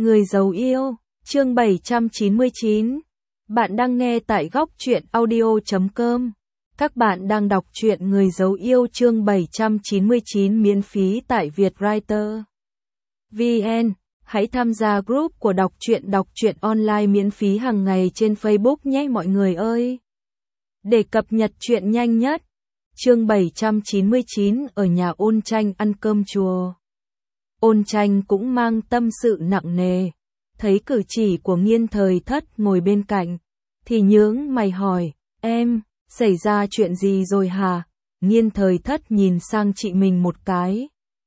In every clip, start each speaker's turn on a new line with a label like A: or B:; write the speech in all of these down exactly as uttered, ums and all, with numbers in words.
A: Người giấu yêu, chương bảy trăm chín mươi chín. Bạn đang nghe tại góc truyện audio chấm com. Các bạn đang đọc truyện Người giấu yêu chương bảy trăm chín mươi chín miễn phí tại Vietwriter. vê en. Hãy tham gia group của đọc truyện đọc truyện online miễn phí hàng ngày trên Facebook nhé mọi người ơi. Để cập nhật truyện nhanh nhất. Chương bảy trăm chín mươi chín ở nhà Ôn Tranh ăn cơm chùa. Ôn Tranh cũng mang tâm sự nặng nề, thấy cử chỉ của Nghiên Thời Thất ngồi bên cạnh, thì nhướng mày hỏi, em, xảy ra chuyện gì rồi hả? Nghiên Thời Thất nhìn sang chị mình một cái,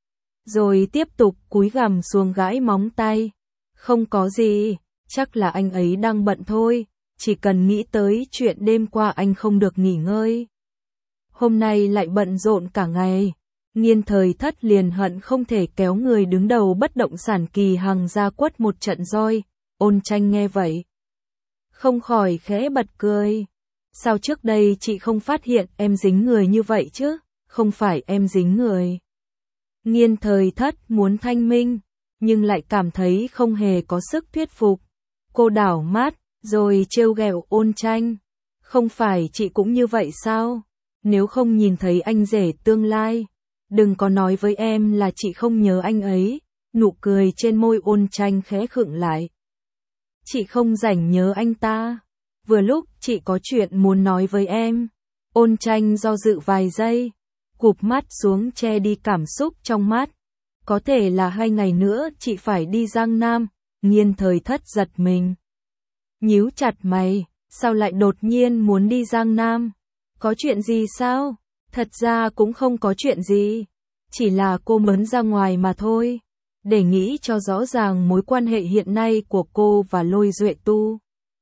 A: rồi tiếp tục cúi gằm xuống gãi móng tay. Không có gì, chắc là anh ấy đang bận thôi, chỉ cần nghĩ tới chuyện đêm qua anh không được nghỉ ngơi. Hôm nay lại bận rộn cả ngày. Nghiên Thời Thất liền hận không thể kéo người đứng đầu bất động sản Kỳ Hằng ra quất một trận roi. Ôn Tranh nghe vậy, không khỏi khẽ bật cười. Sao trước đây chị không phát hiện em dính người như vậy chứ? Không phải em dính người. Nghiên Thời Thất muốn thanh minh, nhưng lại cảm thấy không hề có sức thuyết phục. Cô đảo mắt, rồi trêu ghẹo Ôn Tranh. Không phải chị cũng như vậy sao? Nếu không nhìn thấy anh rể tương lai, đừng có nói với em là chị không nhớ anh ấy. Nụ cười trên môi Ôn Tranh khẽ khựng lại. Chị không rảnh nhớ anh ta. Vừa lúc chị có chuyện muốn nói với em. Ôn Tranh do dự vài giây, cụp mắt xuống che đi cảm xúc trong mắt. Có thể là hai ngày nữa chị phải đi Giang Nam. Nghiên Thời Thất giật mình, nhíu chặt mày, sao lại đột nhiên muốn đi Giang Nam? Có chuyện gì sao? Thật ra cũng không có chuyện gì, chỉ là cô muốn ra ngoài mà thôi, để nghĩ cho rõ ràng mối quan hệ hiện nay của cô và Lôi Duệ Tu.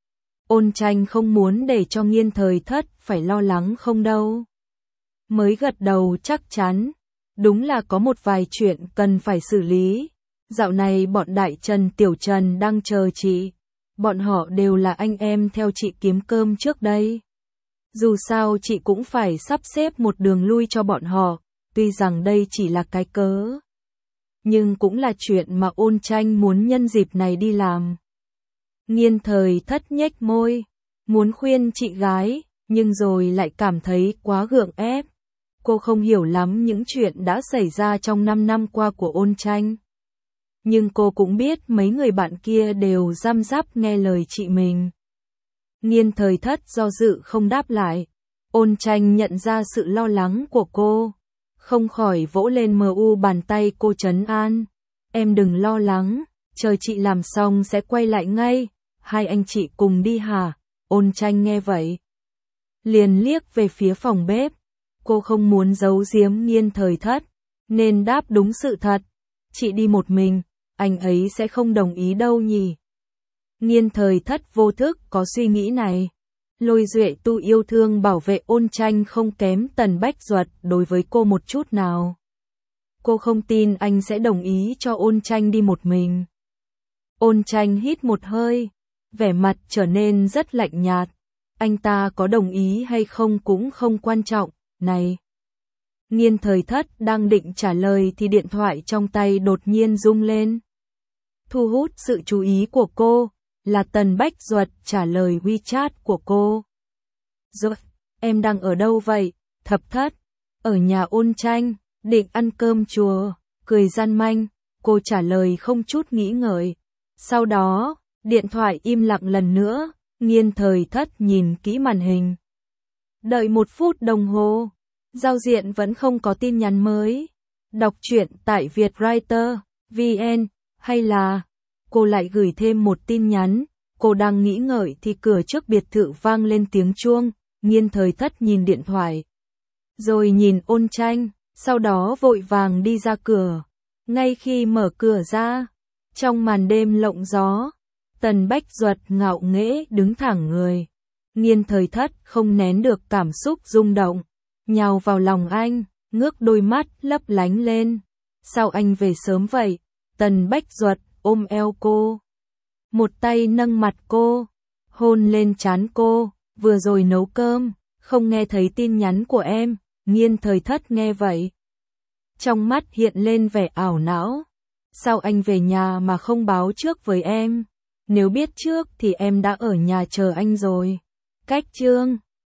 A: Ôn Tranh không muốn để cho Nghiên Thời Thất phải lo lắng không đâu. Mới gật đầu chắc chắn, đúng là có một vài chuyện cần phải xử lý. Dạo này bọn Đại Trần Tiểu Trần đang chờ chị, bọn họ đều là anh em theo chị kiếm cơm trước đây. Dù sao chị cũng phải sắp xếp một đường lui cho bọn họ, tuy rằng đây chỉ là cái cớ, nhưng cũng là chuyện mà Ôn Tranh muốn nhân dịp này đi làm. Nghiên Thời Thất nhếch môi, muốn khuyên chị gái, nhưng rồi lại cảm thấy quá gượng ép. Cô không hiểu lắm những chuyện đã xảy ra trong năm năm qua của Ôn Tranh. Nhưng cô cũng biết mấy người bạn kia đều răm rắp nghe lời chị mình. Nghiên Thời Thất do dự không đáp lại. Ôn Tranh nhận ra sự lo lắng của cô, không khỏi vỗ lên mờ u bàn tay cô trấn an. Em đừng lo lắng, chờ chị làm xong sẽ quay lại ngay. Hai anh chị cùng đi hả? Ôn Tranh nghe vậy, liền liếc về phía phòng bếp. Cô không muốn giấu giếm Nghiên Thời Thất, nên đáp đúng sự thật. Chị đi một mình, anh ấy sẽ không đồng ý đâu nhỉ? Nghiên Thời Thất vô thức có suy nghĩ này. Lôi Duệ Tu yêu thương bảo vệ Ôn Tranh không kém Tần Bách Duật đối với cô một chút nào. Cô không tin anh sẽ đồng ý cho Ôn Tranh đi một mình. Ôn Tranh hít một hơi, vẻ mặt trở nên rất lạnh nhạt. Anh ta có đồng ý hay không cũng không quan trọng, này. Nghiên Thời Thất đang định trả lời thì điện thoại trong tay đột nhiên rung lên. Thu hút sự chú ý của cô là Tần Bách Duật trả lời WeChat của cô. Duật, em đang ở đâu vậy? Thập Thất, ở nhà Ôn Tranh, định ăn cơm chùa, cười gian manh, cô trả lời không chút nghĩ ngợi. Sau đó, điện thoại im lặng lần nữa, Nghiên Thời Thất nhìn kỹ màn hình. Đợi một phút đồng hồ, giao diện vẫn không có tin nhắn mới. Đọc truyện tại Vietwriter, vê en, hay là... Cô lại gửi thêm một tin nhắn. Cô đang nghĩ ngợi thì cửa trước biệt thự vang lên tiếng chuông. Nghiên Thời Thất nhìn điện thoại, rồi nhìn Ôn Tranh, sau đó vội vàng đi ra cửa. Ngay khi mở cửa ra, trong màn đêm lộng gió, Tần Bách Duật ngạo nghễ đứng thẳng người. Nghiên Thời Thất không nén được cảm xúc rung động, nhào vào lòng anh, ngước đôi mắt lấp lánh lên. Sao anh về sớm vậy? Tần Bách Duật ôm eo cô, một tay nâng mặt cô, hôn lên trán cô. Vừa rồi nấu cơm, không nghe thấy tin nhắn của em. Nghiên Thời Thất nghe vậy, trong mắt hiện lên vẻ ảo não. Sao anh về nhà mà không báo trước với em? Nếu biết trước thì em đã ở nhà chờ anh rồi. Cách chương